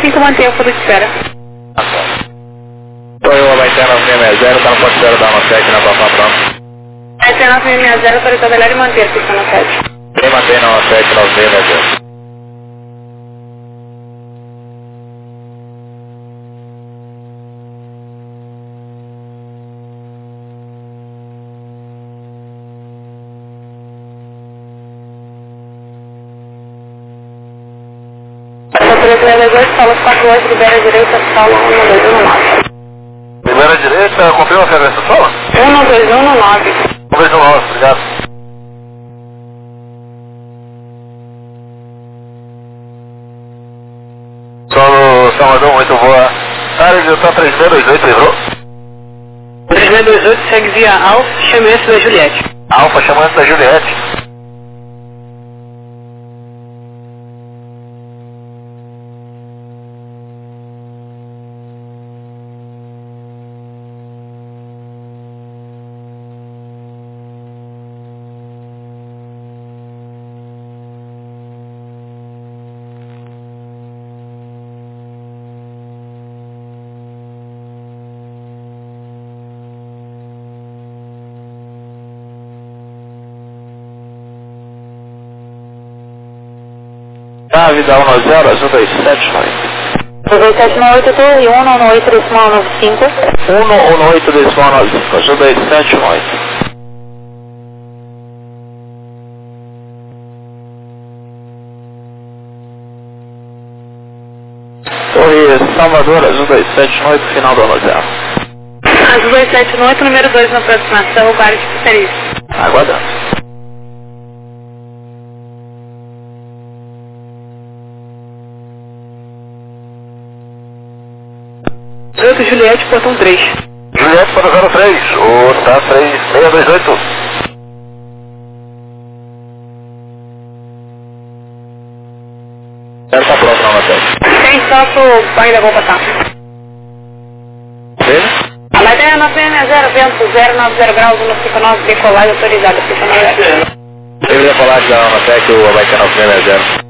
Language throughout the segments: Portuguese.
5, mantenha o fundo de espera. Oi, o Abaité 9660, tá no ponto de espera da 97 na próxima pronta. Abaité 9660, autorizado a manter a pista na 7. Quem mantém na 97 9660? Sala 48, libera direita, sala 1219. Libera direita, confirma a frequência da sala? 1219. 1219, obrigado. Solo Salvador, muito boa. Área de Utah 3628, livrou? 3628 segue via Alfa, chame-se da Juliette. Alfa, chamando da Juliette. Nave da 10, azul 279. 2798, torre 118 decimal 95. 118 decimal 95, azul 278. Torre Salvador, azul 278, final da 10. Azul 278, número 2 na aproximação, o guarda de preferência. Aguardando. Juliette, portão 3. Juliette, portão 03, o tá 3628. Ela tá pronto na matéria. Tem stop, ainda vou passar. Sim? A matéria 960, vento 090 graus, 159, decolagem autorizada, pista 90. Eu ia falar de da matéria que o Abaité 960.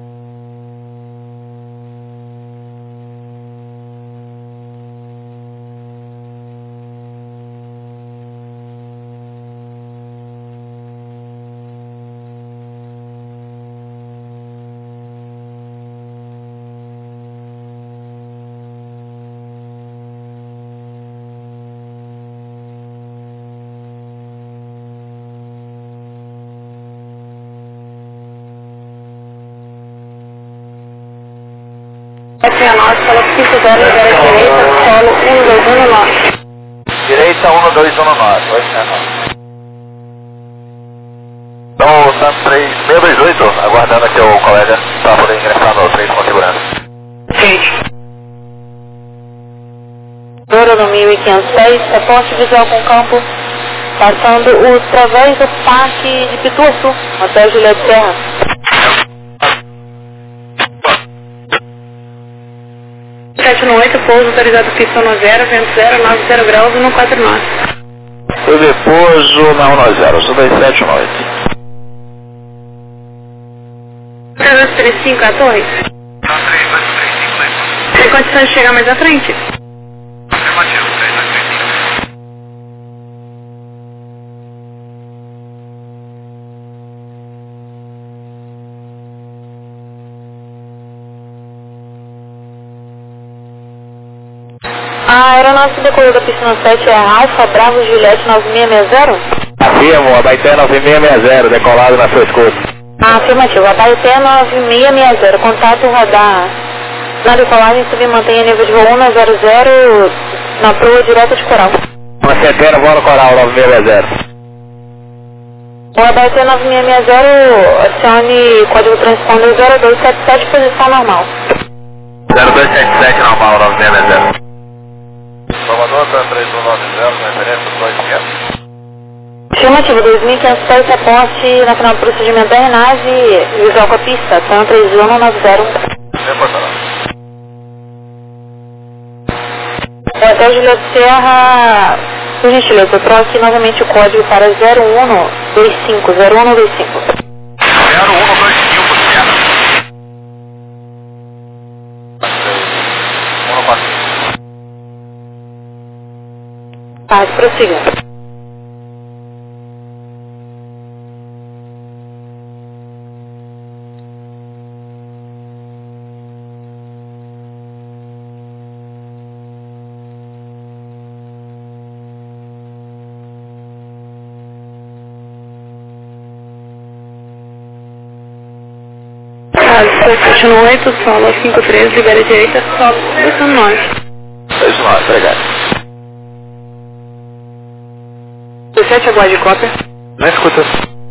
Aqui a nossa, pela pista 0, libera direita, solo 1219. Direita 1219, vai ser não. Então, Santos 3628, aguardando aqui o colega para poder ingressar no 3 com segurança. Sim. Dora no 1506, reporte visual com campo, passando através do parque de Pituaçu, até Juliette Serra. 718, pouso autorizado pista 10, vento 090 graus, 149. O depouso na 10, sou 278. 3235, a torre. Tem condições de chegar mais à frente? Afirmativo, 3235. A aeronave decolou da piscina 7 é a Alfa Bravo Juliette 9660? Afirmo, Abaité 9660, decolado na sua escuta. Afirmativo, Abaité 9660, contato radar. Na decolagem, submantenha nível de voo 100 na proa direta de Coral. Uma centena, voa no Coral 9660. O Abaité 9660, acione código transponder 0277, posição normal. 0277 normal, 9660. Salvador, tá 3190, referência 2500. Afirmativo, 2506, reporte na final do procedimento da aeronave, visual com a pista, TAM 3190. Hotel Juliette Serra, por gentileza, eu troco aqui novamente o código para 0125, 0125. 0125, Serra. Paz, prossiga. Station 8, solo 53, libera direita, solo 219. 219, obrigado. 17, aguarde cópia. Não escuta.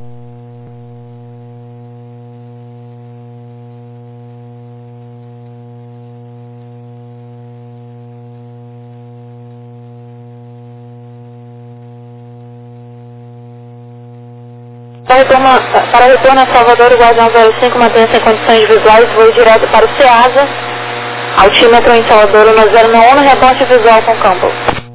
Para retorno a Salvador, o Guardião 05 mantenha-se em condições visuais, voo direto para o CEASA, altímetro em Salvador, 1091, reporte visual com campo.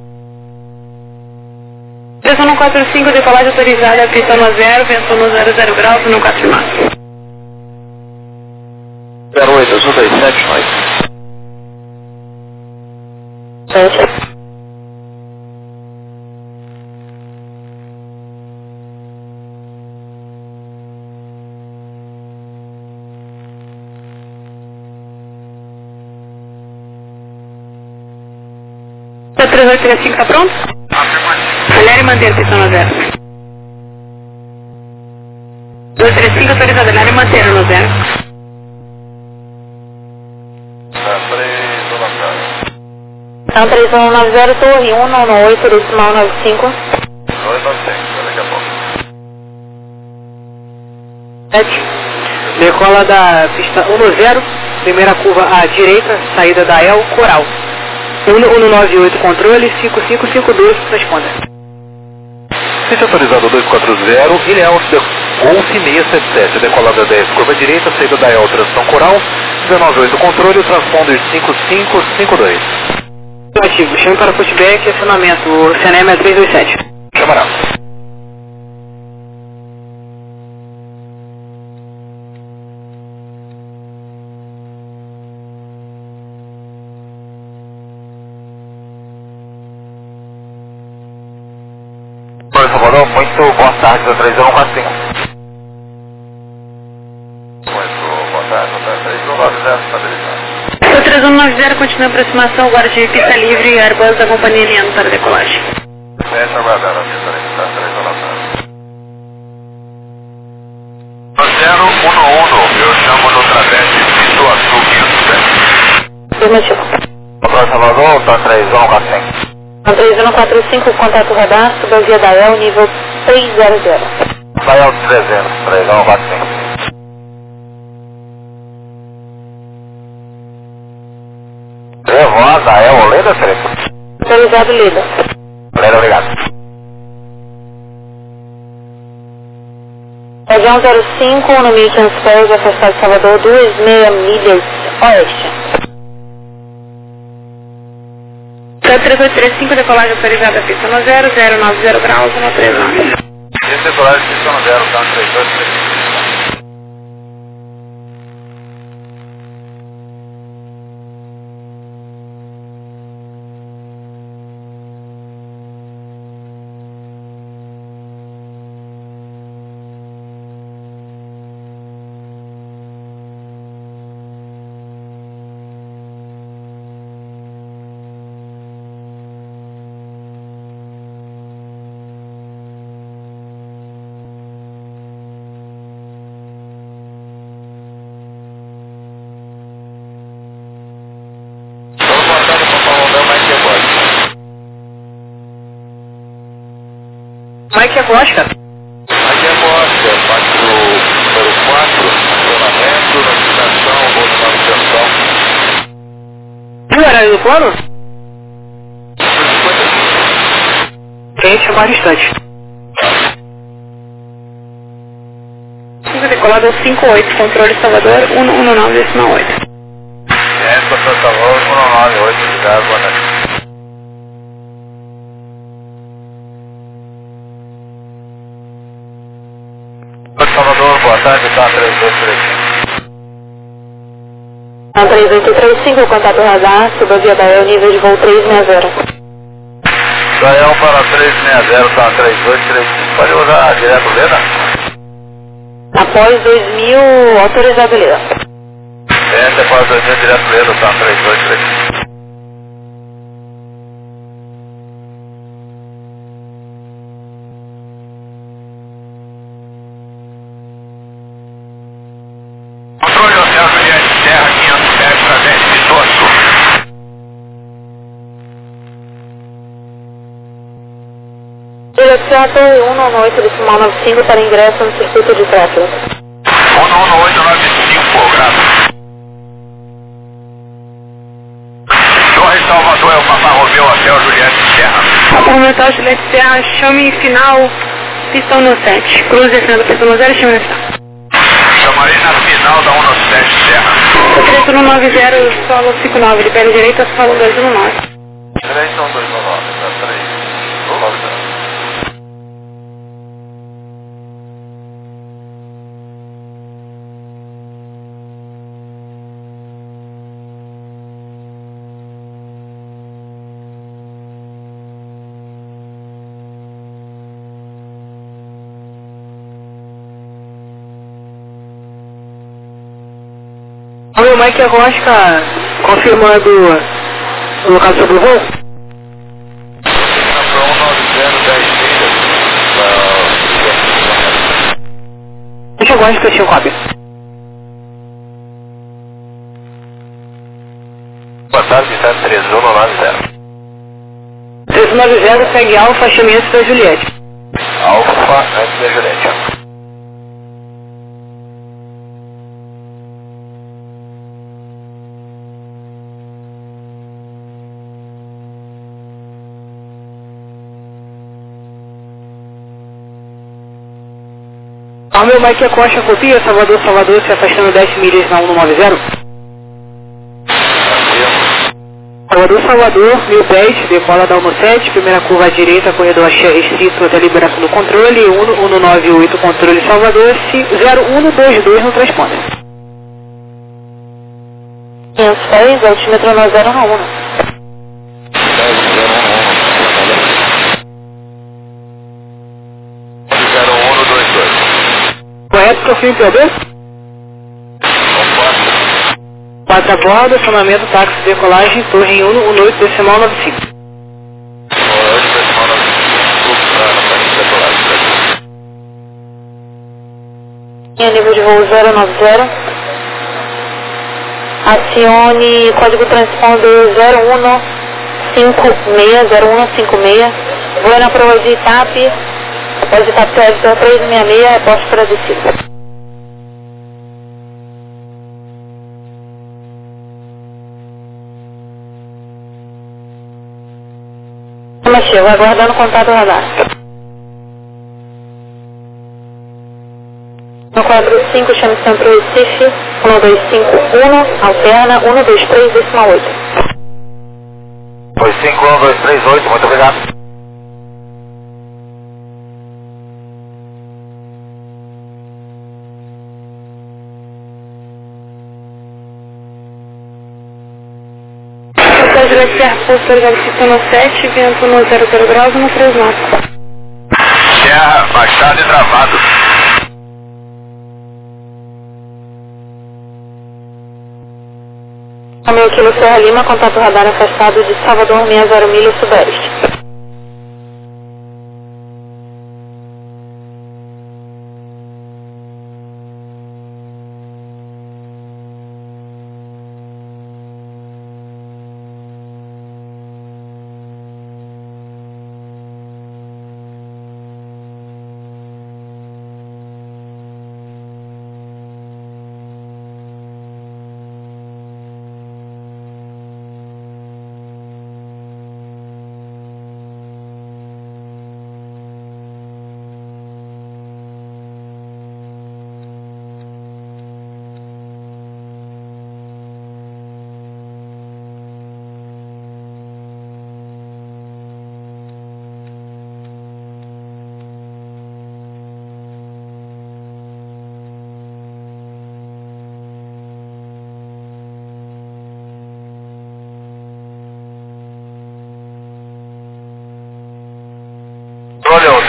3145, decolagem autorizada, pista no 0, vento no 00 graus, no 4 de março. 08, azul 27, noite. Gente. O 3835 tá pronto? Olhar e manter, pista no 0. 235 autorizado, olhar e manter no 0. Então 3190, torre 198, decimal 95. 295, daqui a pouco. 7. Decola da pista 10, primeira curva à direita, saída da El Coral. 1198 controle, 5552, responda. Pista autorizado 240, Ilhéus, Golf 677, decolada 10, curva direita, saída da El, transição Coral, 198 controle, transponder 5552. Ativo, chame para pushback, acionamento, o CNM é 327. Chamará. Oi, Salvador, muito boa tarde, da 3145. Muito boa tarde, da 3190, estabilizado. O 3190 continua a aproximação, agora de pista livre e Airbus da companhia alinhando para decolagem. Fecha aguardando a pista livre, tá 390. 011, eu chamo no Travete, Pito Azul 507. Afirmativo. Olá, Salvador, tá 3145. Então 3145, contato radar, suba via da El, nível 300. Vai ao 300, 3145. Voz da El, Leda, Felipe? Autorizado, Leda. Leda, obrigado. Guardião 05, no 1500 pés, afastado de Salvador, 2,6 milhas oeste. 3835, decolagem autorizada, pista no 0, 090 graus, 139. Esse decolagem pista no 0, tá 3235. Mike Acosta. Aqui é Costa, parte do número 4, acionamento, notificação, voo de manutenção. E o horário do plano? Quente, chamar distante. 5 decolada 58, controle Salvador, 119, decimal 8. Essa para Salvador, 198, obrigado, boa noite. Salvador, boa tarde, tá 3235. Então 3835, contato radar, suba via da El, nível de voo 360. Dael para 360, tá 3235, pode usar direto Leda? Após 2000, autorizado Leda. Após 2000, direto Leda, tá 323. Controle Hotel Juliette Serra, 507 para 10 18. Direção Torre 198, decimal 95 para ingresso no circuito de tráfego. 19895, graças. Torre Salvador, é o Papa Romeu, Hotel Juliette Serra. Apartamental Juliette Serra, chame final, pistão no 7. Cruze descendo, pistão no 0, chame final. Chamarei na final da 197 Serra. Decreto 190, solo 59, de pé direita, solo 219. Direção 219, tá 3. O Mike Rosca confirmando o local sobre o voo. Para 190, 10 milhas. Deixa eu guardar que eu tinha cópia. Boa tarde, 73190. 390 segue Alfa, chame antes da Juliette. Alfa, antes da Juliette. O meu Mike Costa copia, Salvador, se afastando 10 milhas na 190. Salvador, 1010, decola da 17, primeira curva à direita, corredor axé restrito até liberação do controle, 198, controle Salvador, 0122 no transponder. 506, altímetro na 011. Correto, confirme PB? 4 a bordo, acionamento, táxi, decolagem, torre 118, decimal 95. Nível de voo 090. Acione código transponder 0156, voa na prova de TAP. Após o TAP 366, reposto para descida. Afirmativo, aguardando contato radar. No quadro 5, chame Centro Recife, 1251, alterna 123, decimal 8. Foi 51238, muito obrigado. Hotel Juliette Serra, posto no 7, vento no 00 graus, no 39. Serra, baixado e travado. Meu quilo Serra Lima, contato radar afastado de Salvador 60 milhas sudeste.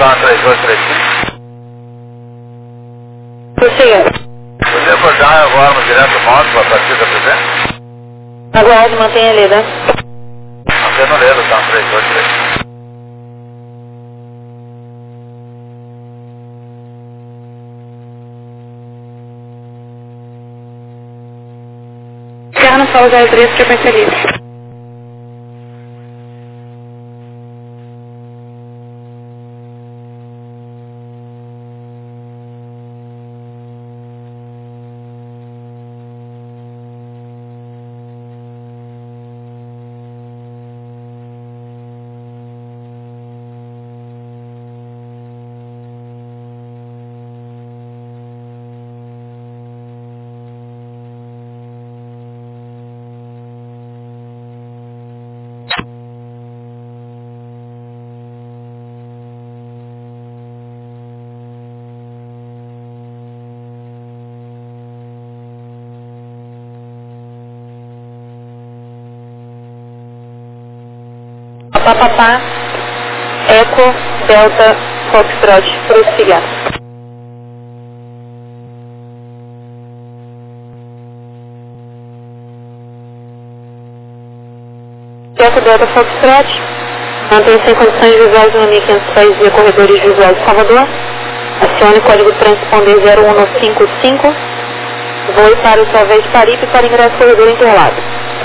Tá, 3235. Prossiga. Você acordar agora no direto módulo a partir da presente? Aguarde, mantenha a lida. Mantendo ledo, tá, 3235. Carro no solo 03, frequência livre. Papapá, Eco, Delta, Foxtrot, prossiga. Eco, Delta, Foxtrot, mantém-se em condições visuais no 1510 via corredores visuais de Salvador. Acione o código transponder 0155. Voe para o Salvez de Paripe para ingresso corredor interlado.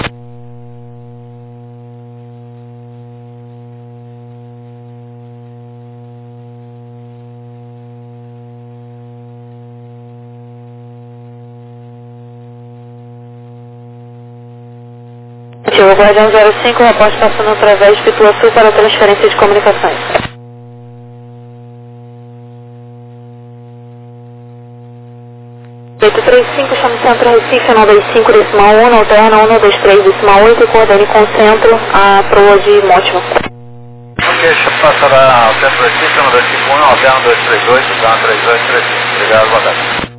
Ativo Guardião 05, reporte passando através de Pituaçu para transferência de comunicações. Peito 35, chama o centro Recife, 125, decimal 1, alterna 123, decimal 8 e coordene com o centro a proa de Mótima. Ok, passará ao centro Recife, 1251, alterna 238, tá, 3235. Obrigado, boa tarde.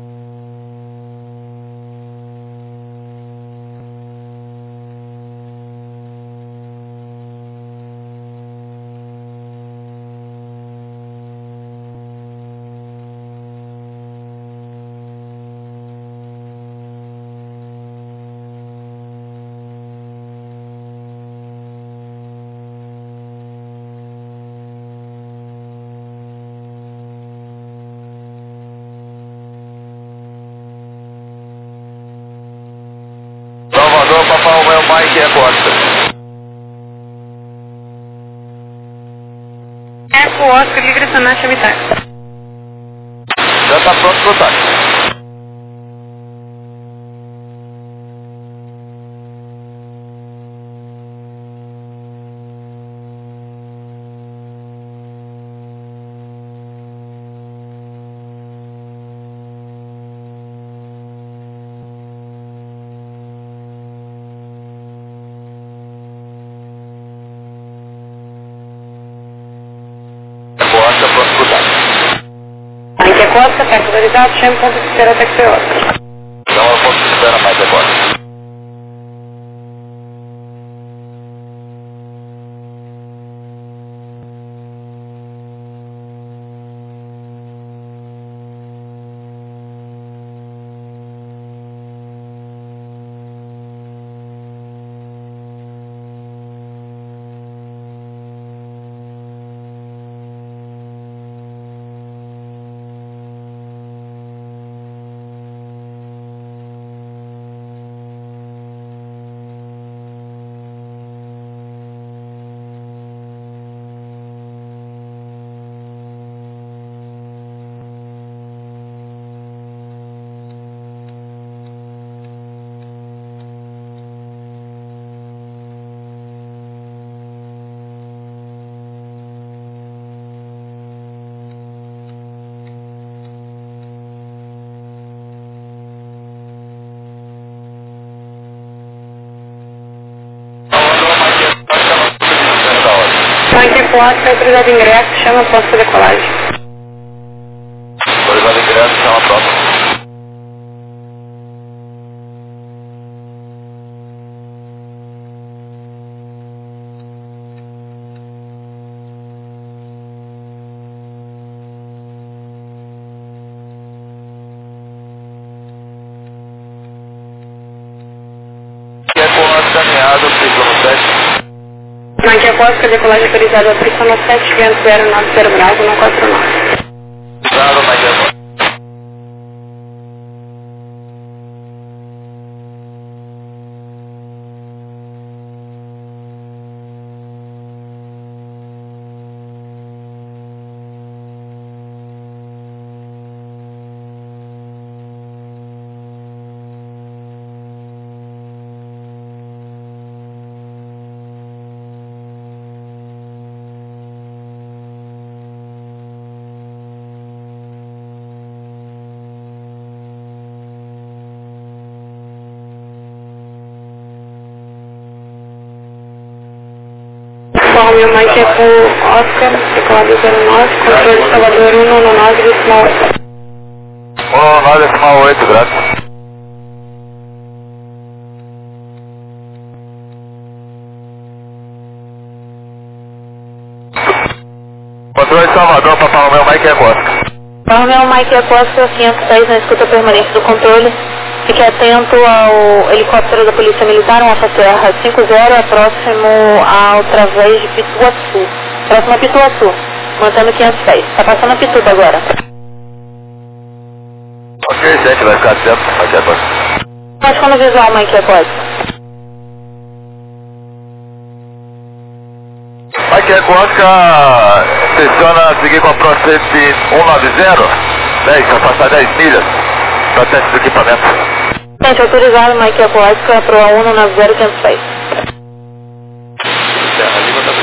Salvador, Papai Romeu, Mike, é Costa. Eco, Oscar, livre Sonata Mitar. Já está pronto para o táxi. Costa, pronto para o táxi. Mike é Costa, perto autorizado, chame ponto de espera até que foi Oscar. Então eu posso esperar mais agora. Mike é Costa, autorizado de ingresso, chama posto de decolagem. Autorizado ingresso, chama a próxima. Costa, decolagem autorizada a pista no 7, vento 090 Bravo, não 49. Claro, Mike Eco. Romeo Mike Eco Oscar, decolado 09, controle de Salvador 119, decimal 8. 119, decimal 8, graças. Controle de Salvador, Papa Romeo Mike Eco Oscar. Papa Romeo Mike Eco Oscar 506 na escuta permanente do controle. Fique atento ao helicóptero da Polícia Militar, um Alfa Terra 50, próximo ao través de Pituaçu. Próximo a Pituaçu, mantendo 500 pés. Está passando a Pituba agora. Ok, gente, vai ficar atento, Mike Eco Oscar. Mas como visual, Mike Eco Oscar? Mike Eco Oscar, pressiona seguir com a Process 190, 10, vai passar 10 milhas para teste do equipamento. Gente, autorizado, Mike Eco Oscar, Pro A1 90 500 pés. Terra Lima tá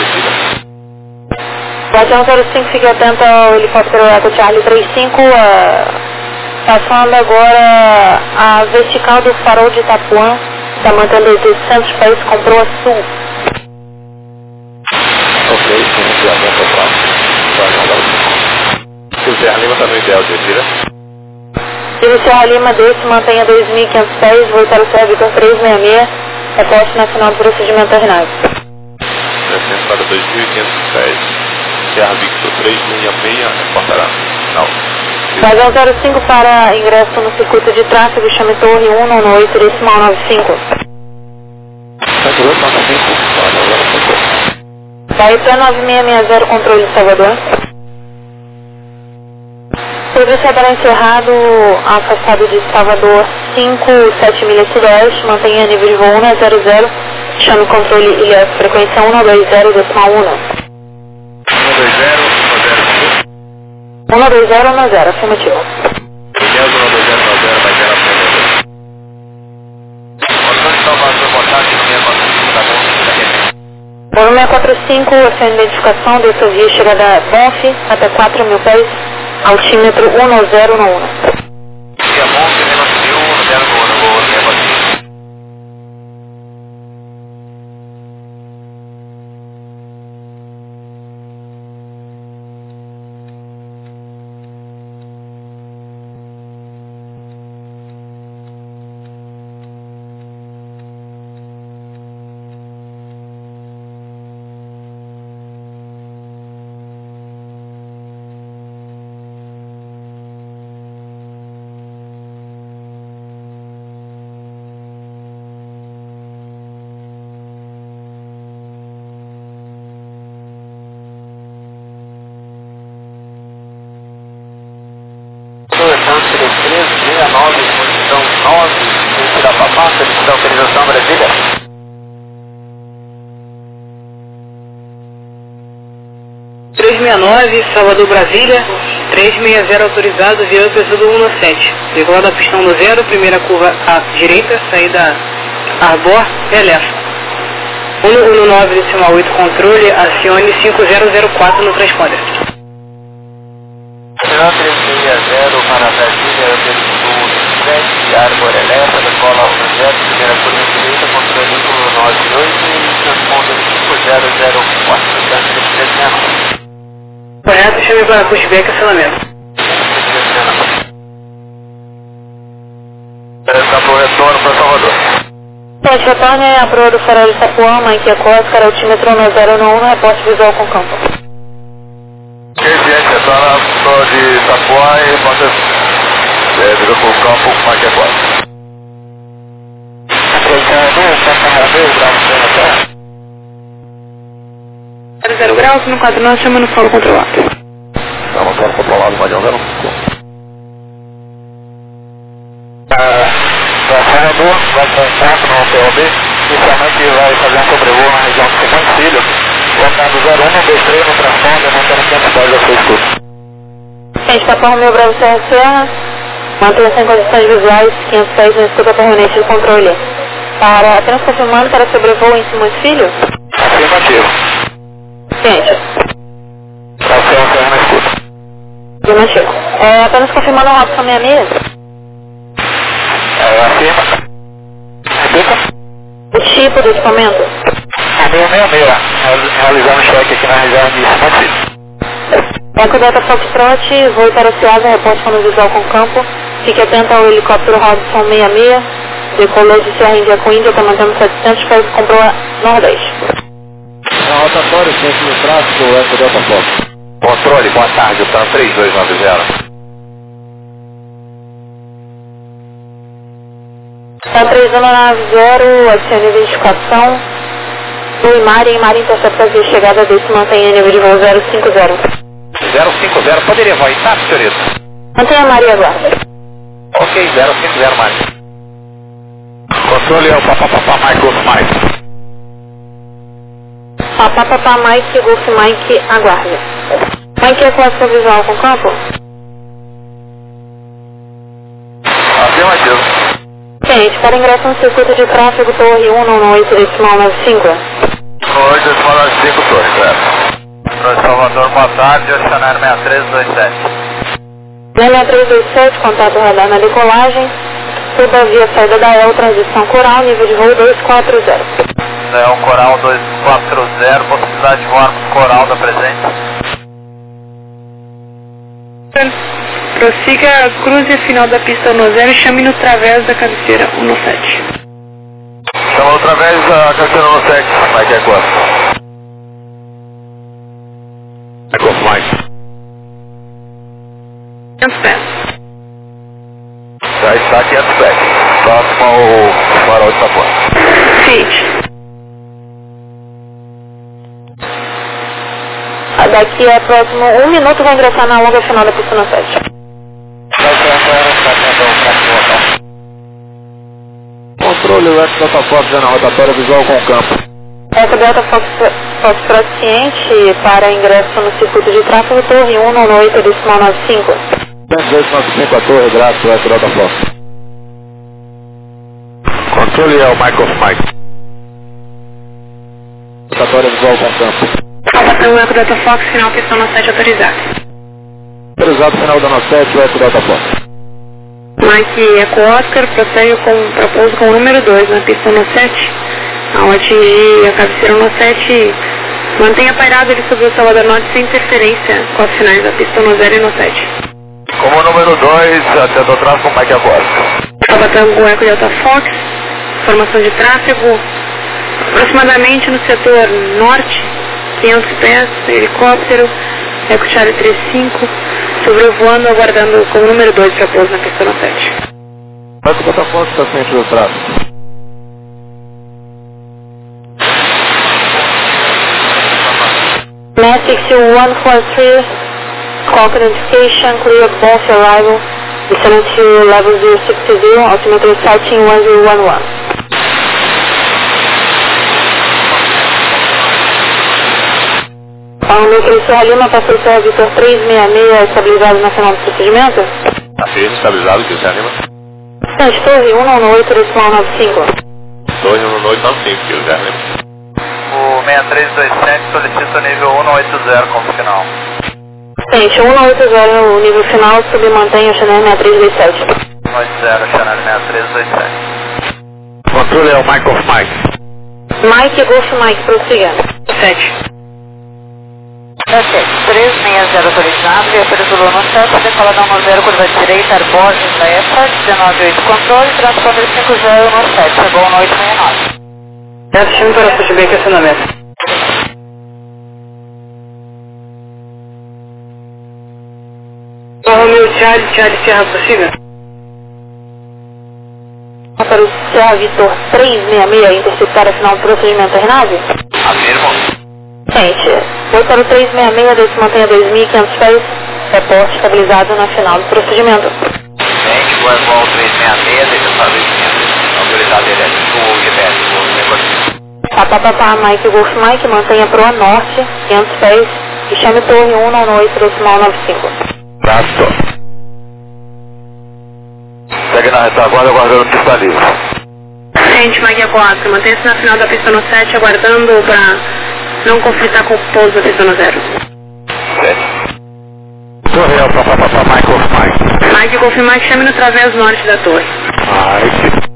Bate 105, fique atento ao helicóptero Eco Charlie 35, passando agora a vertical do farol de Itapuã, está mantendo 800 pés com Proa Sul. Ok, sim, Terra Lima tá no ideal, retira. Serra Lima desse, mantenha 2.500 pés, voo para o Serra Victor 366, reporte nacional de procedimento ordinário. Descendo para 2.500 pés, Serra Victor 366, reportará. Não. Vazão 05 para ingresso no circuito de tráfego, chame Torre 198, decimal 95. Vai para 9660, controle de Salvador. Serviço para encerrado, afastado de Salvador 5, 7 milhas sudeste, mantenha nível de voo 100, chame o controle ilha frequência 120, decimal 1. 12010, afirmativo. Ilha 12010, vai ter a primeira. Motor de Salvador, portátil 645, Bolo 645, a sua identificação, desça via chegada Bonf, até 4.000 pés. Altímetro 1091. Dia bom, que menos 1.0 vou aqui. Seleção 6369, posição 9, em Pirapapá, solicita autorização Brasília. Salvador, Brasília, 360 autorizado, via pessoa do 117. Decolada a pistão no 0, primeira curva à direita, saída Arbor, Elef. 119, decimal 8, controle, acione 5004 no transponder. 360 para Brasília, pessoa do 7, Arbor, Elef, decola 10, primeira curva à direita, controle 198 e transponder 5004, transponder 360. Correto, chame para pushback e acionamento. Está por retorno para Salvador. Pode retorne a proa do farol de Itapuã, Mike Eco Oscar, altímetro 1091, reporte visual com campo. Ok, gente, retorna a proa de Itapuã e reporta visual com campo, Mike Eco Oscar. 0 graus, no 49 chamando solo controlado. Chama solo controlado, Guardião 05. Carregador vai transtar no POB, inicialmente vai fazer um sobrevoo na região de Simões Filho, voltando 0123 no transponder, mantendo 510 a sua escuta. Gente, Papa Romeu Bravo Serra Serra, mantenha sem condições visuais, 510 na escuta permanente de controle. Para, apenas confirmando para sobrevoo em Simões Filho? Afirmativo. Gente. Para Serra Serra na escuta. Afirmativo. Apenas confirmando o Robson 66. Afirma. Repita. O tipo do equipamento? 666, realizando cheque aqui na região de Simões Filho. Eco Delta Foxtrot, voo para Ceasa, reporte quando visual com campo. Fique atento ao helicóptero Robson 66. Decolou de Serra Índia com Índia, está mantendo 700 pés, comprou a Nordeste. Na rotatória, centro do tráfego, Eco Delta Fox. Controle, boa tarde, TAM 3290. TAM 3190, acione identificação. Do Imari, Imari intercepta via chegada desse, mantenha nível de voo 050. 050, poderia voar tá, senhorita? Mantenha a Maria agora. Ok, 050, Mari. Controle é o Papapá Mike Golf Mike. Papapá Mike Golf Mike, aguarde. Mike é clássica visual com campo? Afirmativo. Gente, para ingresso no circuito de tráfego Torre 198.95. 198.95, Torre, certo. Para Salvador, boa tarde, Oceanário 6327. 6327, contato radar na decolagem. Suba via saída da EL, transição coral, nível de voo 240. EL Coral 240, possibilidade de voar coral da presente. Prossiga, cruze a final da pista 10 e chame no través da cabeceira 17. Chama outra vez a cabeceira 17, Mike é quanto? É quanto, Mike? 500 pés. Já está 500 pés. Próximo ao farol de Sapão. Feed. Daqui a próximo 1 minuto vai ingressar na longa final da pista 7. Controle o Eco Delta Fox na rotatória visual com o campo. Eco Delta Foxtrot ciente para ingresso no circuito de tráfego Torre 198.95. 102.95 a torre, graças ao Eco Delta Fox. Controle é o Mike of Mike. Rotatória visual com o campo. Abateu o Eco Delta Fox, final pista 7 autorizado. Autorizado final da 7, o Eco Delta Fox. Mike Eco Oscar, prossegue para pouso com o número 2 na pista 7. Ao atingir a cabeceira 7, mantenha pairado ele sobre o Salvador Norte sem interferência com as finais da pista 0 e 7. Como número 2, atendo o tráfego com Mike Eco Oscar. Abateu o Eco Delta Fox, formação de tráfego, aproximadamente no setor norte, 500 pés, helicóptero, Eco Charlie 35, sobrevoando, aguardando como número 2 para pouso na pista 7. Eco Delta Fox está ciente do tráfego. Matic 143, call identification, clear both arrival, descending to level 060, altimeter sighting 1011. O núcleo Serra Lima passou Serra Vitor 366, estabilizado na final do procedimento? Afirma, estabilizado, que Serra Lima. Distante, Torre 198.95. Torre 198.95, que Serra Lima. O 6327 solicita nível 180 como final. Distante, 180 o nível final, submantém o Chanel 6327. 180, Chanel 6327. Controle é o Mike of Mike. Mike, Golf Mike, prossiga. 7. 360 autorizado, viatura do Luno 7, decola da 10, curva direita, Arborges da EFA, 198 controle, transponder 5017, chegou 1869. Destino para feedback e acionamento. Romeu Charlie Serra, prossiga. Para o Serra Vitor 366, interceptar a final do procedimento da nave? Afirmo. Gente, Foi para o 366, desse mantenha 2.500 pés, reporte estabilizado na final do procedimento. Médico é igual 366, deixa eu saber 500. Autorizado elétrico ou GPS, o negócio. Papapá, Mike Golf Mike, mantenha proa norte, 500 pés, e chame torre 198, decimal 95. Traço. Segue na retaguarda, aguardando pista livre. Gente, Mike 4, mantenha-se na final da pista no 7, aguardando para não conflitar com o pouso da pista no 0. 7. Torre Alfa, papapá, Mike Golf Mike. Mike Golf Mike, chame no travesso norte da torre. Mike.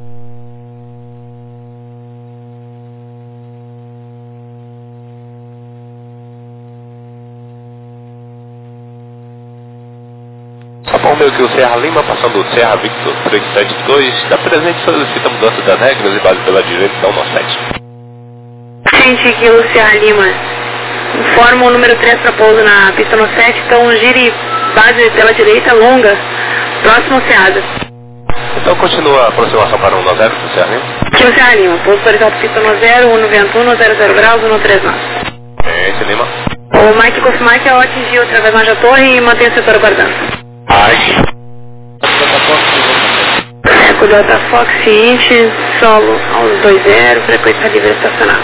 Bom, meu que o Serra Lima, passando o Serra Victor 372, da presente solicita mudança das regras e base pela direita da 17. Gente, aqui o Serra Lima, informa o número 3 para pouso na pista no 7, então gire base pela direita longa, próximo ao Seada. Então continua a aproximação para 190 do Serra Lima. Aqui o Serra Lima, pouso horizontal pista no 0, 191, 00 graus, 139. Gente, Lima. O Mike Golf Mike atingiu através da torre e mantém o setor aguardando. Mike. Eco Delta Fox, seguinte, solo aos 20, frequência livre estacionar.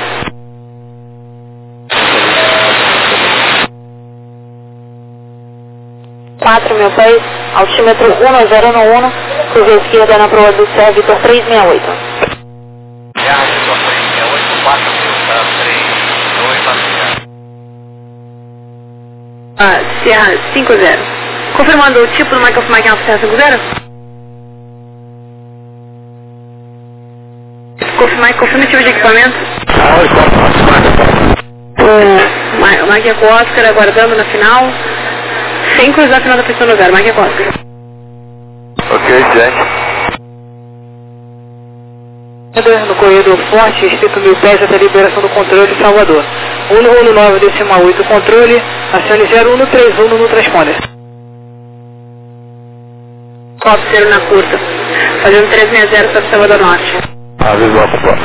Mil pés, altímetro 1091, curva esquerda na proa do Serra Victor 368. Serra Victor 368, 4 mil, tá 3, 2, Serra 50. Confirmando o tipo do Mike Golf Mike Alpha Serra 50? Golf Mike, confirma o tipo de equipamento. O Mike Eco Oscar aguardando na final, sem cruzar a final da pista no 0, Mike Eco Oscar. Ok, gente. No corredor forte, restrito 1000 pés até a liberação do controle de Salvador. 119 decimal 8 controle, acione 0131 no transponder. Cóptero na curta, fazendo 360 para Salvador Norte. Aviso a população.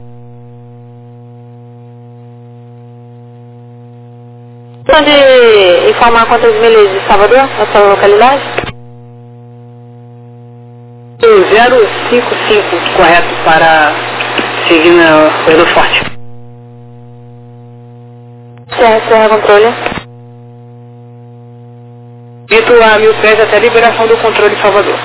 Pode informar quantas milhas de Salvador, essa localidade? 055, correto, para seguir no corredor forte. Serra controle. Dito a 1000 pés até a liberação do controle de Salvador.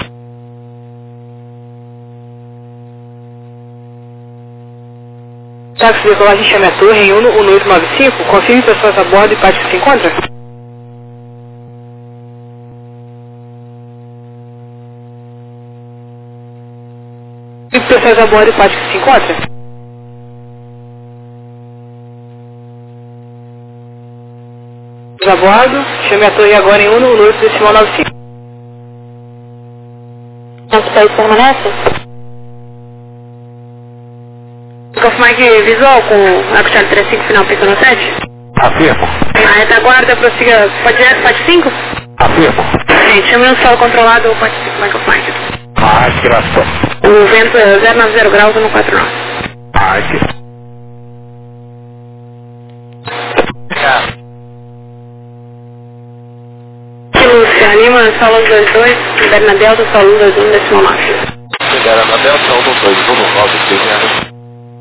Táxi de decolagem chame a torre em 1895, confirme pessoas a bordo e parte que se encontra. E pessoas a bordo e parte que se encontra. A bordo, chame a torre agora em 118 decimal 95. Quantos pés permanece? Golf Mike visual com a Cuchara 35 final pista no 7? Afirmo. A retaguarda prossiga, pode direto, pode 5? Afirmo. Gente, chame no solo controlado, pode 5, Golf Mike. Mike, graças. O vento é 090 graus, 149. Mike. Serra Lima, solo 22, libera na Delta, solo 21, decimal 9. Libera na Delta, solo 2, 1 9, 6,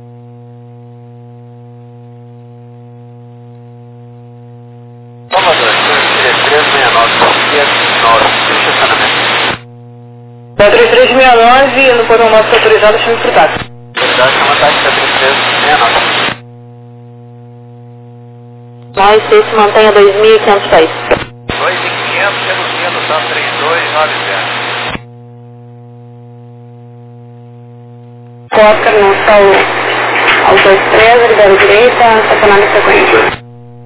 Salvador, 3369, no portão nosso autorizado, chame pro táxi. Autoridade uma táxi 3369. Nós se mantenha 2.500 pés. 2.500, reduzindo, tá 3290. Oscar no solo aos 23, libera direita, estacionar na frequência.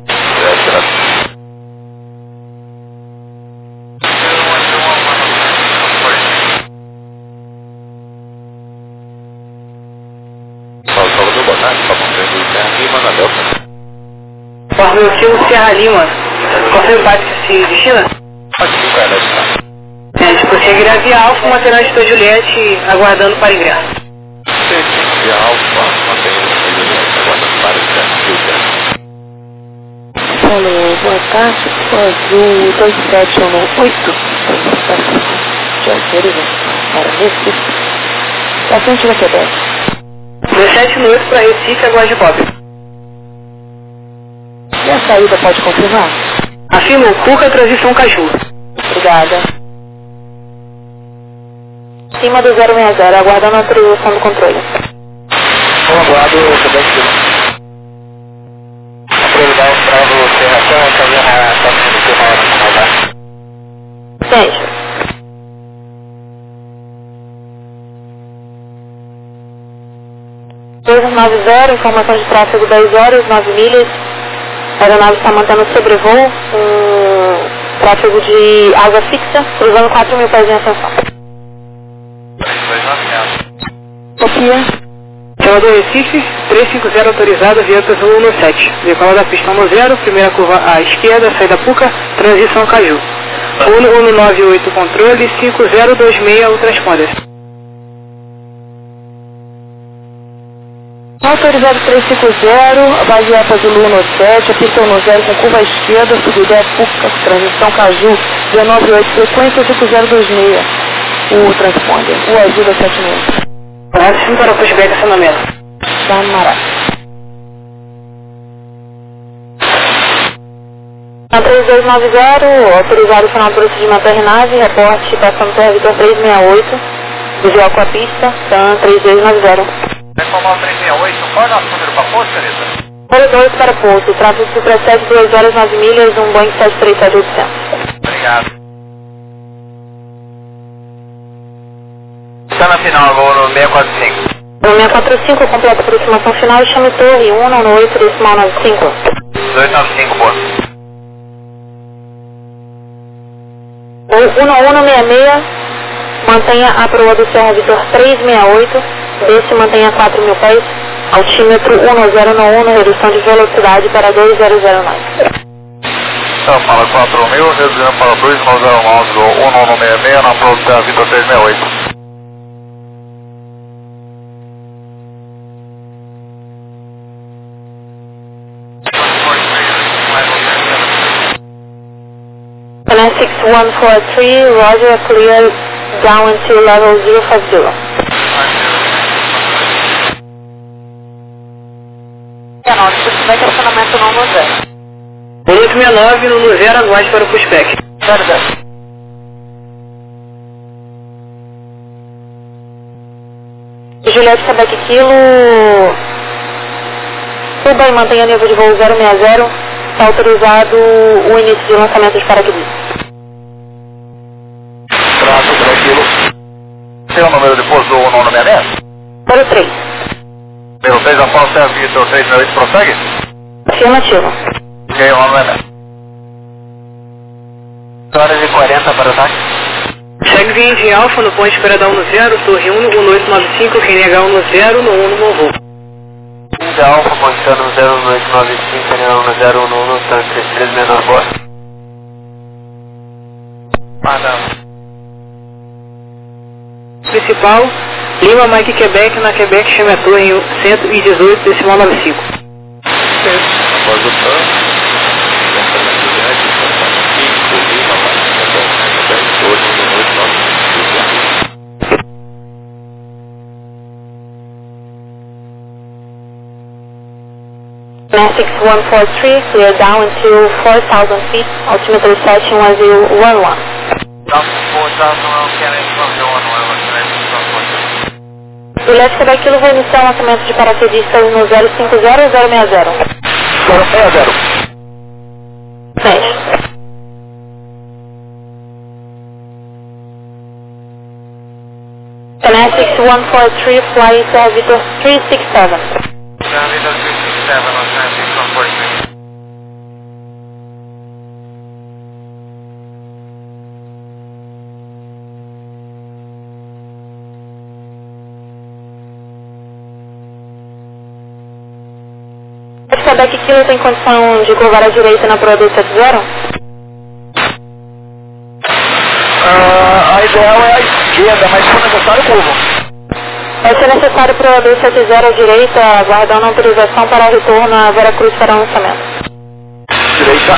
Salvador, boa tarde, só compreendo o Serra Lima na Delta. Forma o estilo Serra Lima, confirma o bate que se destina? Pode vir para a Delta. Gente, prosseguirá via Alfa, mantendo a Estou Juliette aguardando para ingresso. Via Alfa, mantém a Juliette aguardando para ingresso. Alô, boa tarde, Azul 2718, de autorização para Recife, bastante da Quebec. 17 minutos para Recife, Águas de Pobre. E a saída pode confirmar? Afirmo, Cuca, transição Caju. Obrigada. Acima do 060, aguardando a autorização do controle. Aguardo o Quebec. Prioridade para você, fazendo a Gente. (290), informação de tráfego 10 horas, 9 milhas. A aeronave está mantendo sobrevoo, tráfego de asa fixa, cruzando 4.000 pés em ascensão. Copia. Salvador Recife, 350 autorizado, Vieta Azul 17. Decola da pista no 0, primeira curva à esquerda, saída Puca, transição Caju. 1198 controle, 5026 o transponder. Autorizado 350, base Alfa Zulu 17, a pista no 0 com curva à esquerda, subida Puca, transição Caju, 198, frequência 5026, o transponder, o ajuda 76. Sim, para o pushback acionamento. Samará. Na 3290, autorizado o final do procedimento da aeronave, reporte passando pela Vitor 368, visual com a pista, TAM 3290. Reformal 368, qual é o nosso número para posto, Teresa? Número 2 para pouso, tráfego de precede 2 horas 9 milhas, um Boeing 737-800. Obrigado. Está na final, vou no 645. No 645, completa a aproximação final, chame torre 198, decimal 95. 295, boa. O 1166, mantenha a proa do Serra Vitor 368, desse mantenha 4.000 pés, altímetro 1091, redução de velocidade para 2009. Então, fala 4.000, reduzindo para 2.911 do 1166 na proa do Serra Vitor 368. Connect 6143, Roger, clear down into level 050. Não, pushback acionamento não no 0. 869 no 0, aguarde para o pushback. 00. Juliette Quebec Kilo, suba e mantenha nível de voo 060, está autorizado o início de lançamento de paraquedistas. Trato tranquilo. Tem o número de pouso do 1166? Número 3. Número 3, após Serra Vitor 368, prossegue? Afirmativo. Ok, 1166. 2h40 para o ataque. Segue viagem em Alfa no ponto de esperada 10, torre 1, 1895, QNH 10, no 1 no voo. Índia Alfa, positando 0895, QNH 1011, tanque 33 menor voz. Madame. Principal, Lima Mike Quebec, na Quebec, chame a torre 118, decimal 95. Após o TAM, lançamento grande, Lima, Quebec, torre 6143, clear down into 4,000 feet, altimeter setting 1011. Juliette Quebec Kilo vai iniciar o lançamento de paraquedistas no 050 ou 060? 060. Mexe. Connect 6143, fly Serra Vitor 367. Serra Vitor 367, on 6143. Quebec Kilo tem condição de curvar à direita na proa 270? A ideal é a esquerda, mas se for necessário, curva. Vai ser necessário proa 270 à direita, aguardando autorização para o retorno a Veracruz para o lançamento. direita.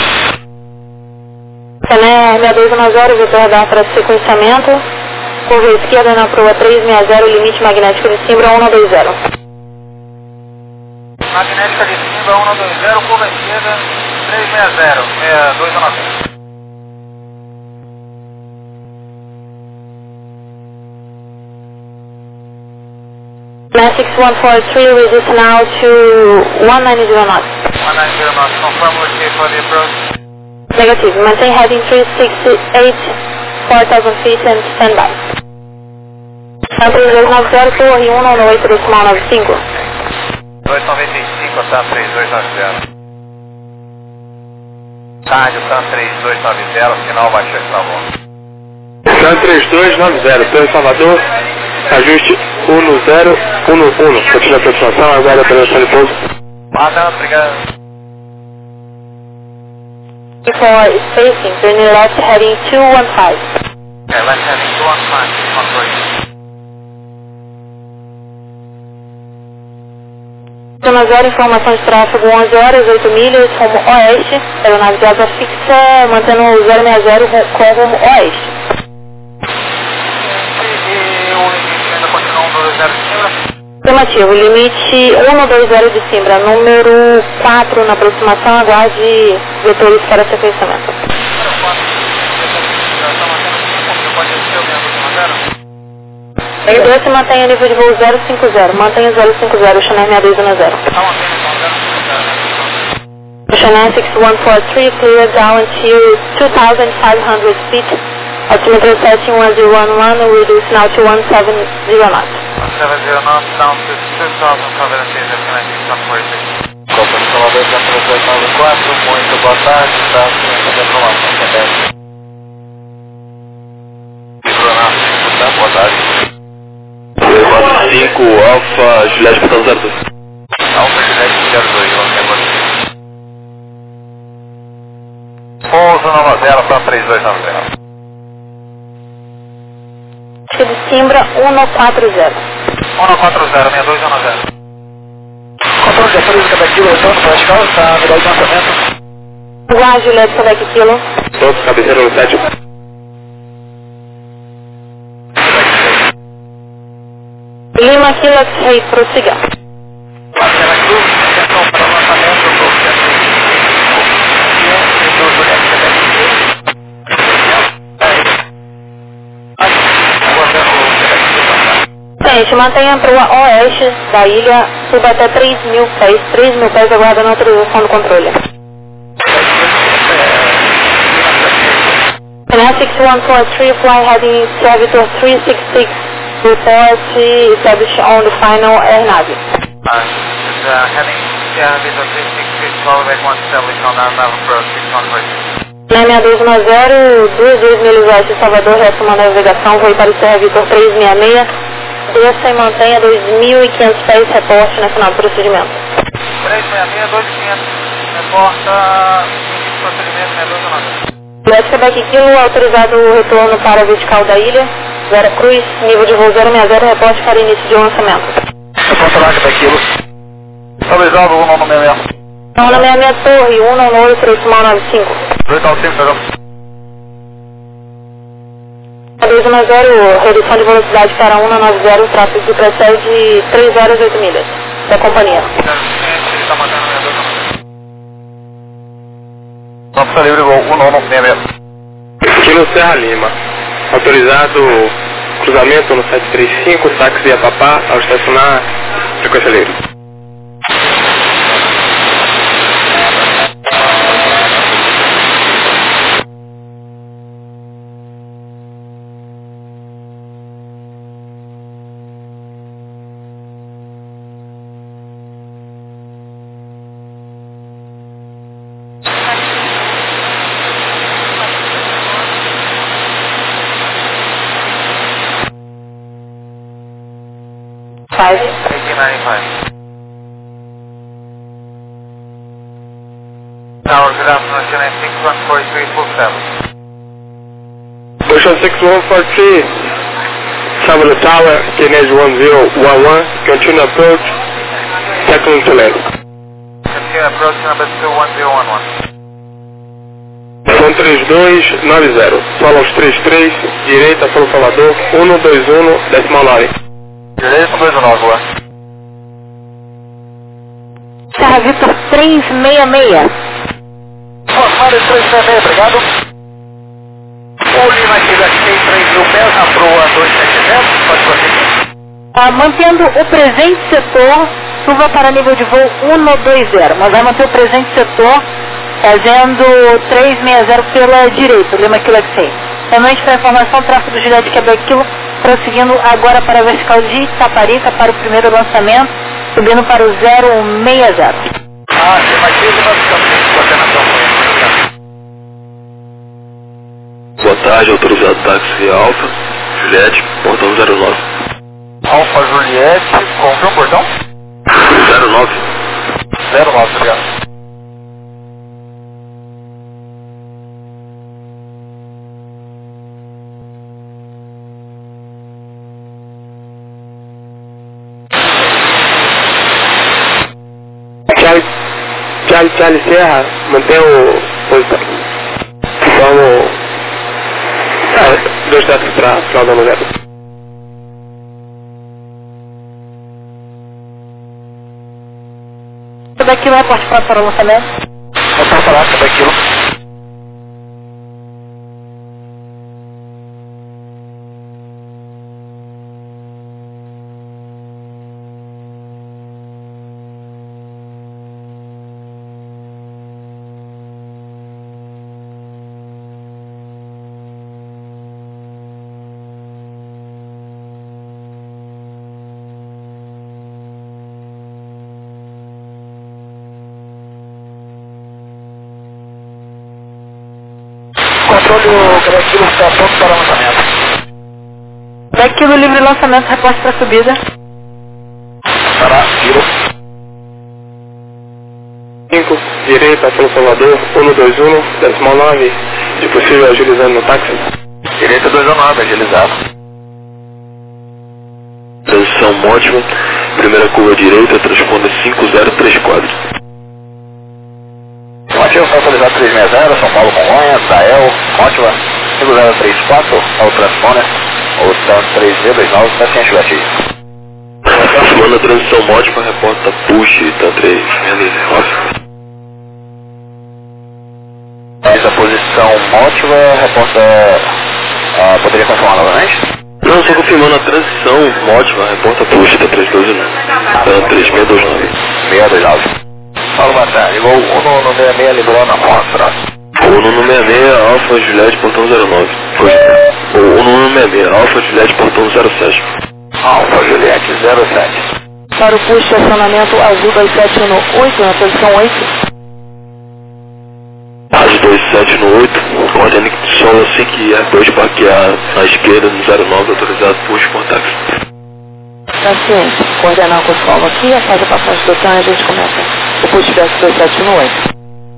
Cané 6210, vetor radar para sequenciamento. Curva esquerda na proa 360, limite magnético de Simbra 120. Magnética de Simbra 120, curva esquerda 360, 6219. Mass 6143, resist now to 190 knots. 190 knots, confirm okay for the approach. Negative, maintain heading 368, 4,000 feet and stand by. 3290, torre 198, decimal 95. 295, TAM 3290. Rádio TAM 3290, sinal baixo, por favor. TAM 3290, Pedro Salvador, ajuste 1011. Continua a aproximação, aguarda a operação de pouso. Mata, obrigado. For spacing, turn left heading 215. Okay, left heading 215, control. Zona 0, informação de tráfego 11 horas, 8 milhas, rumo oeste. Aeronave de asa fixa, mantendo o 060 com rumo oeste. E o limite ainda continua 120 de Simbra? Afirmativo, limite 120 de Simbra, número 4 na aproximação, aguarde vetores para sequenciamento. Desce, mantenha nível de voo 050, mantenha 050, Chanel 6210. Chanel 6143, clear down to 2,500 feet, altimeter setting 1011, reduce now to 170 knots. 170 knots down to 2,500 feet, Chanel 6143. Copa de Salvador, Centro 294, muito boa tarde, está sendo informação também. Boa tarde. 45 Alfa Juliette Portão 02. Alfa Juliette 02, ok, você. Pouso 90 para 3290. De Simbra 140. 140, 6290. Controle de apoio Quebec Kilo, retorno para a escala, está melhor de lançamento. Guarde Juliette Quebec Kilo. Todos, cabeceira no 7. Lima Kilo X-Ray, prossiga. Marcela Cruz, atenção para o lançamento do Gente, mantenha a proa oeste da ilha, suba até 3.000 pés. 3.000 pés, aguardando a autorização do controle. Canal 6143, fly heading Servitor 366, report established on the final airnave. Heading Servitor 366, followback 170 on our nav approach 6143. Na 6210, 2 milhas oeste de Salvador, retoma a navegação, foi para o Servitor 366. Desça e mantenha 2.500 pés, reporte na final do procedimento. 366, 2.500, reporta procedimento 6290. Juliette Quebec Kilo, autorizado o retorno para a vertical da ilha. Vera Cruz, nível de voo 060, reporte para início de lançamento. Reporta lá, Quebec Kilo. Autorizado, 166. 166, torre, 198, decimal 95. 295, pegamos. 210, redução de velocidade para 190, tráfego que precede 3 horas e 8 milhas. Da companhia. Ele está mantendo 6290. Nossa livre voo 166. Kilo Serra Lima. Autorizado cruzamento no 735, táxi Iapapá, ao estacionar, frequência livre. Five. 1895. Tower, good afternoon, Chennai 6143, full service. Ocean 6143, Salvador Tower, KNES 1011, continue approach, second to land. Continue approach number 21011. 13290. Solo aos 33, direita, São Salvador, 121, decimal 9. Direita, 129, boa. Serra Victor 366. Formado 366, obrigado. O Lima Kilo aqui tem 3.000 pés na proa 270, pode prosseguir. Mantendo o presente setor, suba para nível de voo 120, mas vai manter o presente setor fazendo 360 pela direita, Lima Kilo aqui. Somente para informação, tráfego do Juliette Quebec Kilo, prosseguindo agora para a vertical de Itaparica para o primeiro lançamento, subindo para o 060. Lima Kilo, nós ficamos em coordenação com ele. Boa tarde, autorizado táxi Alfa, Juliette, portão 09. Alfa Juliette, confirma o portão? 09. 09, obrigado. Charlie Serra, mantém o posição. Vamos... dois dados para final da novela. Quebec Kilo, reporte para o lançamento. Vou falar Quebec Kilo. Controle o Quebec Kilo está pronto para o lançamento. Quebec Kilo, livre lançamento, reporte para subida. Para Kilo. 5, direita, São Salvador, 121, decimal 9, se possível agilizando no táxi. Direita 219, agilizado. Transição Mótima, primeira curva direita, transponda 5034. Motivo foi autorizado 360, São Paulo Congonhas, Dael, Mótiva, 5034, ao transponder, ou stand 3D29, está sem chuvete. Semana transição Mótima, reporta push, tá 369. Essa posição Mótiva, reporta... poderia confirmar novamente? Não, só confirmando a transição Mótima, reporta push, tá 329. Tá 3629. 629. Fala, boa tarde. Ligou o 166, ligou na mostra. O 166, Alfa Juliette, portão 09. O 166, Alfa Juliette, portão 07. Alfa Juliette 07. Para o push, estacionamento azul 2718, na posição 8. Rádio 27 no 8, ordem que solo assim que R2 parquear à esquerda no 09, autorizado push com táxi. Paciente, coordenar com o solo aqui, após a passagem do trem, a gente começa o pushback 2718.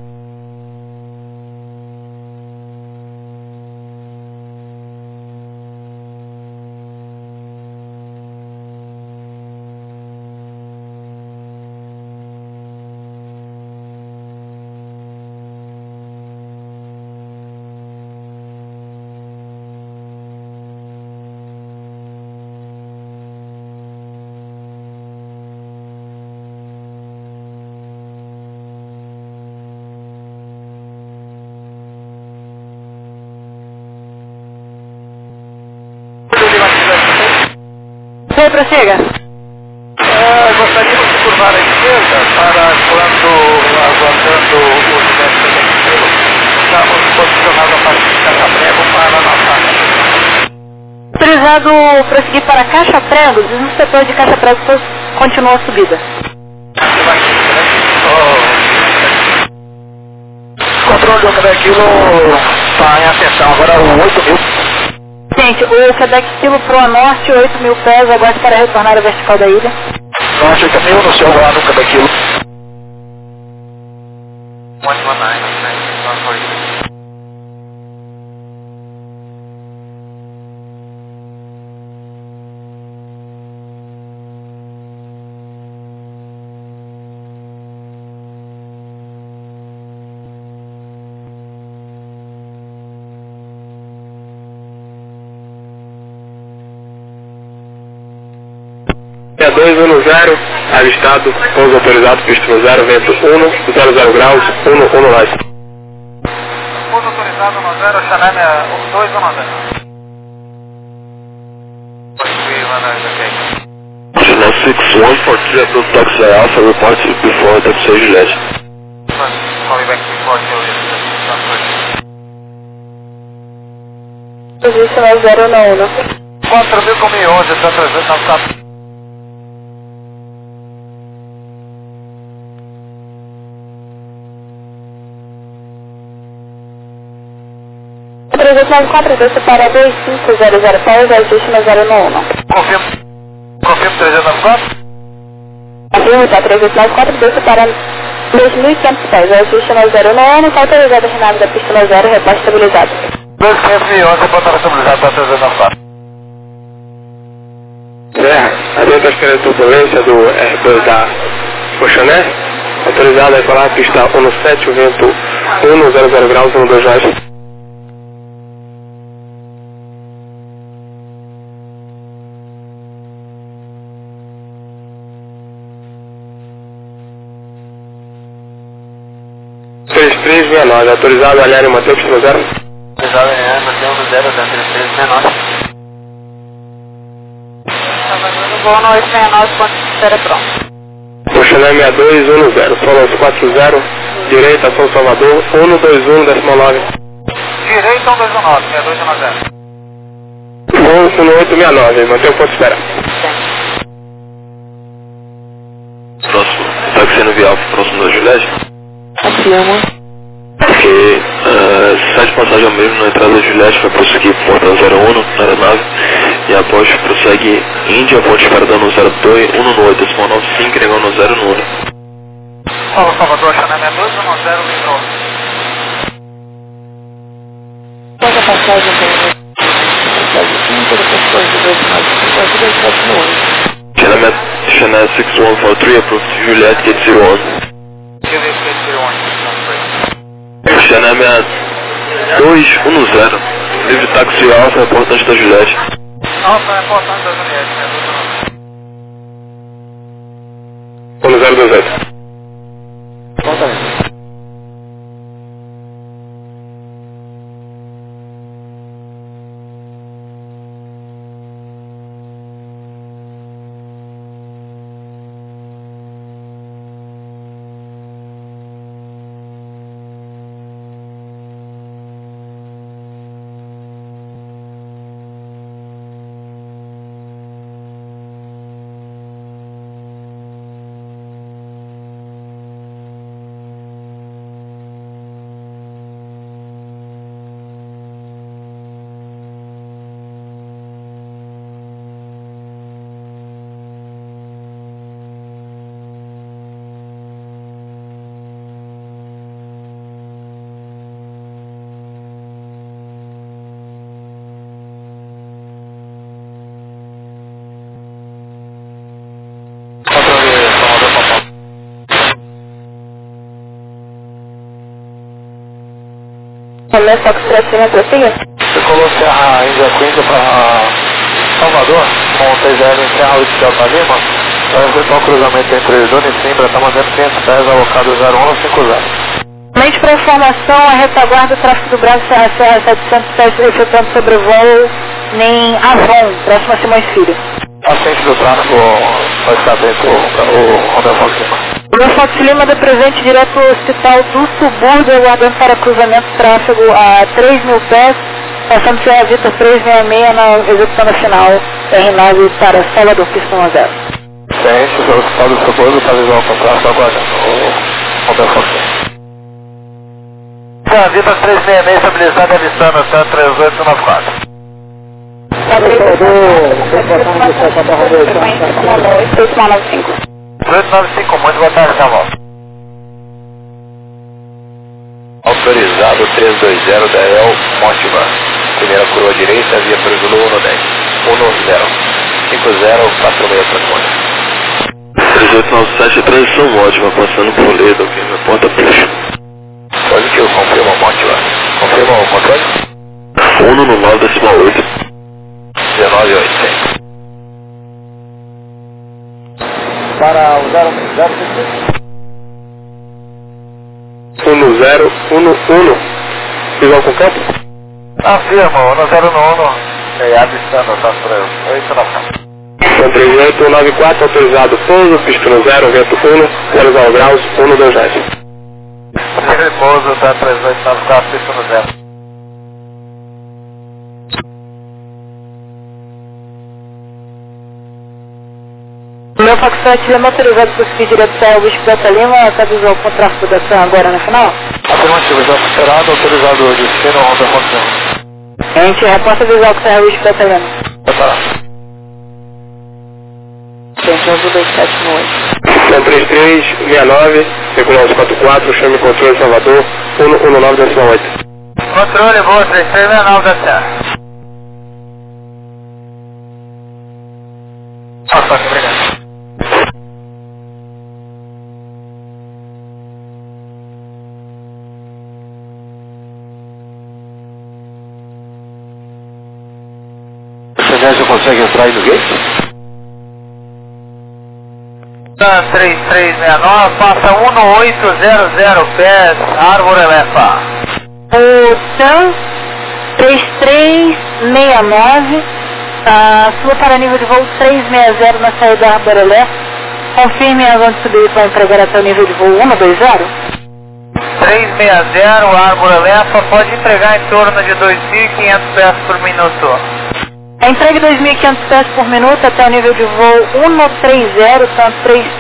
Oi, prossiga. Gostaríamos de curvar à esquerda para quando aguardando o Juliette. Estamos posicionados a partir de Caixa Prego para a nossa... Autorizado prosseguir para Caixa Pregos, e no setor de Caixa Pregos continua a subida. Controle do Quebec Kilo está em atenção, agora o 8.000. Gente, o Quebec Kilo Proa Norte, 8.000 pés, aguarde para retornar à vertical da ilha. Norte 8.000, no seu lado, Quebec Kilo. 6210, avistado, pouso autorizado, pista no 0, vento 1, 00 graus, 11 leste. Pouso autorizado no 0, Chanel 210. Channel 6143, approved taxi Alpha, report before taxi Juliette. Call me back before Posição 0 na 1. 4.011, está 394. Desce para 2500, pausa, ajuste na 0 na 1. Confirmo 394. Confirmo, tá, 3894, desce para 2.500 pés, ajuste na 0 na 1, autorizada a renada da pista na 0, reposta estabilizado. 2.511, ponto estabilizado, está 394. Serra, atento à espera de turbulência do R2 da Oxané, autorizado a falar a pista 17, o vento 1, 00 graus, 12 leste. Autorizado a aliar e manter o pista no 0. Autorizado a aliar e manter no 0, 3369. Voo no 869, ponto de espera pronto. Oxané 6210, Solos 40, direita São Salvador, 121, 19. Direita 129, 6210. Voo no 869, manter o ponto de espera. Próximo, táxi no Vial, próximo da Juliette. Confirmo. Porque sai de passagem ao mesmo na entrada da Juliette, vai prosseguir porta 01 na aeronave e após prossegue Índia, ponte espera dando 02, 1 no 8, decimal 95, negão no 0 no 1. Salvador, Chanel 210, litrou. Pode a passagem Chanel 6143, approved Juliette, gate 01. Chanel 210, livre táxi Alfa, reportante da Juliette. Alfa, reportante da Juliette, 1028. Começa a extração prossiga? Você colocou a Índia 30 para Salvador, com o TGL em Serra 8 Delta Lima, vai efetuar um cruzamento entre Júnior e Simbra, está mandando 500 pés alocado 0150. Mente para informação, a retaguarda do tráfego do Brasil Serra 700 pés efetuando sobrevoo em Avon, próximo a Simões Filho. Paciente do tráfego vai estar dentro o Rodolfo Lima. O Rodolfo Lima deu presente direto ao hospital do subúrbio, aguardando para cruzamento de tráfego a 3.000 pés, passando Serra Vita 366 na execução nacional R9 para Salvador, pista 10. Paciente do hospital do subúrbio para visual com tráfego aguardando o Rodolfo Lima. Serra Vita 366 estabilizada e avistando até 3894. 895, muito boa tarde, Samuel. Autorizado 320 da El Motiva. Primeira curva direita, via Perugulo 110. 5046 transponder. 3897, transição Mótiva, passando por Ledo, aqui na porta puxa. Positivo, confirma o Mótiva. Confirma o controle? 1 no 9, decimal 8. 198, sim. 1011. Visão com campo? Afirma, 10 no 1. Avistando, tá por aí. 8 na frente. 38, 194, autorizado pouso, pista no 0, vento 1, 00 graus, 127. Livre pouso, tá 3894, pista no 0. O meu Foxtrot é motorizado por seguir direto para o Bispo da Lima, está visual com tráfego da ação agora no final? Afirmativo, já superado, autorizado o destino, ronda condição. A gente reporta visual com o Bispo da Lima. Preparado. Gente, azul 2718. 3369, regular 44, chame controle Salvador, 119,8. Controle, boa, 3369 da Serra. Obrigado. Você já consegue entrar aí no gate? 3369, passa 1800 pés, Árvore Elefa. O TAM 3369, sua para nível de voo 360 na saída da Árvore Elefa. Confirme as onde subir para entregar até o nível de voo 120. 360, Árvore Elefa, pode entregar em torno de 2.500 pés por minuto. A entrega de 2.500 pés por minuto até o nível de voo 130, tanto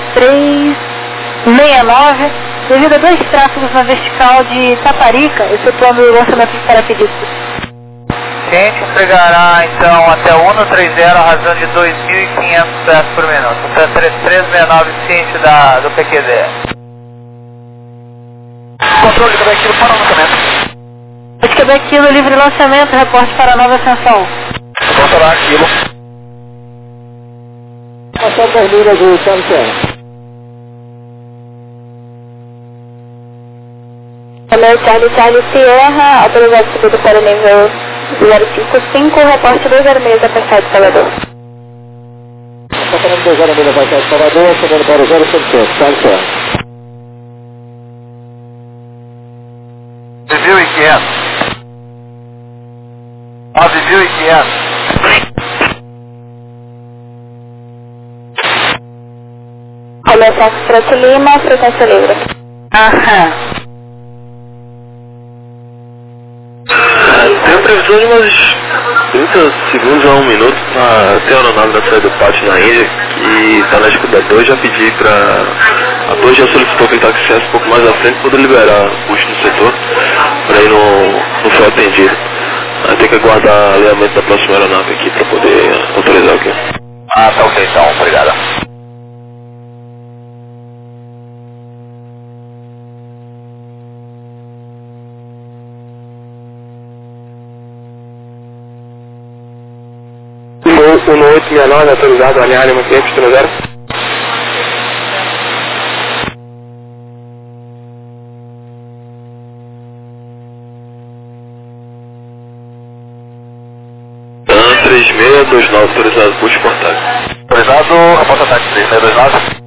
3369, devido a 2 tráfegos na vertical de Taparica, excetuando o lançamento de paraquedistas. Ciente entregará então até 130, a razão de 2.500 pés por minuto. Então 3369, ciente do PQD. Controle de Quebec Kilo para o lançamento. De Quebec Kilo, livre lançamento, reporte para a nova ascensão. Controlar aquilo. Passou por milhas do Santiago. Charlie Sierra, autorizado subido para o nível 055, reporte 206 da Passagem de Salvador. Está falando 206 da Passagem de Salvador, chegando para o 055, Charlie Sierra. 9.500. 9.500. Olha, Foxtrot Lima, frequência livre. Aham. Tem a previsão de umas 30 segundos a 1 minuto para ter a aeronave da saída do pátio na Índia, que está na escuta 2. Já pedi para... A 2 já solicitou que ele taxiasse um pouco mais à frente para poder liberar o custo no setor, para ele não ser atendido. Vai ter que aguardar o alinhamento da próxima aeronave aqui para poder autorizar o quê? Ah, tá ok então, obrigado. Voo 1869, autorizado a alinhar alinhamento tempo, destino 0. TAM 3629, autorizado por exportar. Autorizado, aponta ataque 3629.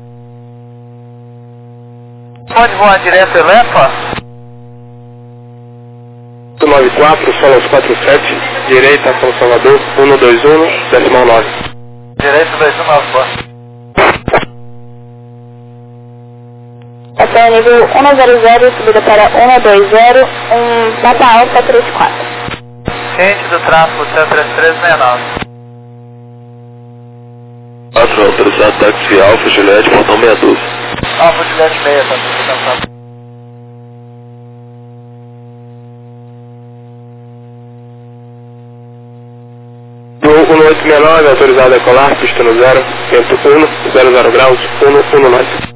Pode voar direto Elefa? 94, solo aos 47, direita, São Salvador, 121, decimal 9. Direito 219, boa. Até o nível 100, subida para 120, Bata Alta 34. Ciente do tráfego, 3369. 4, autorizado táxi Alfa, Juliette, portão 612. Alfa Juliette 6, tá tudo. Voo 1869, autorizado a decolar, pista no 0, vento 1, 00 graus, 119.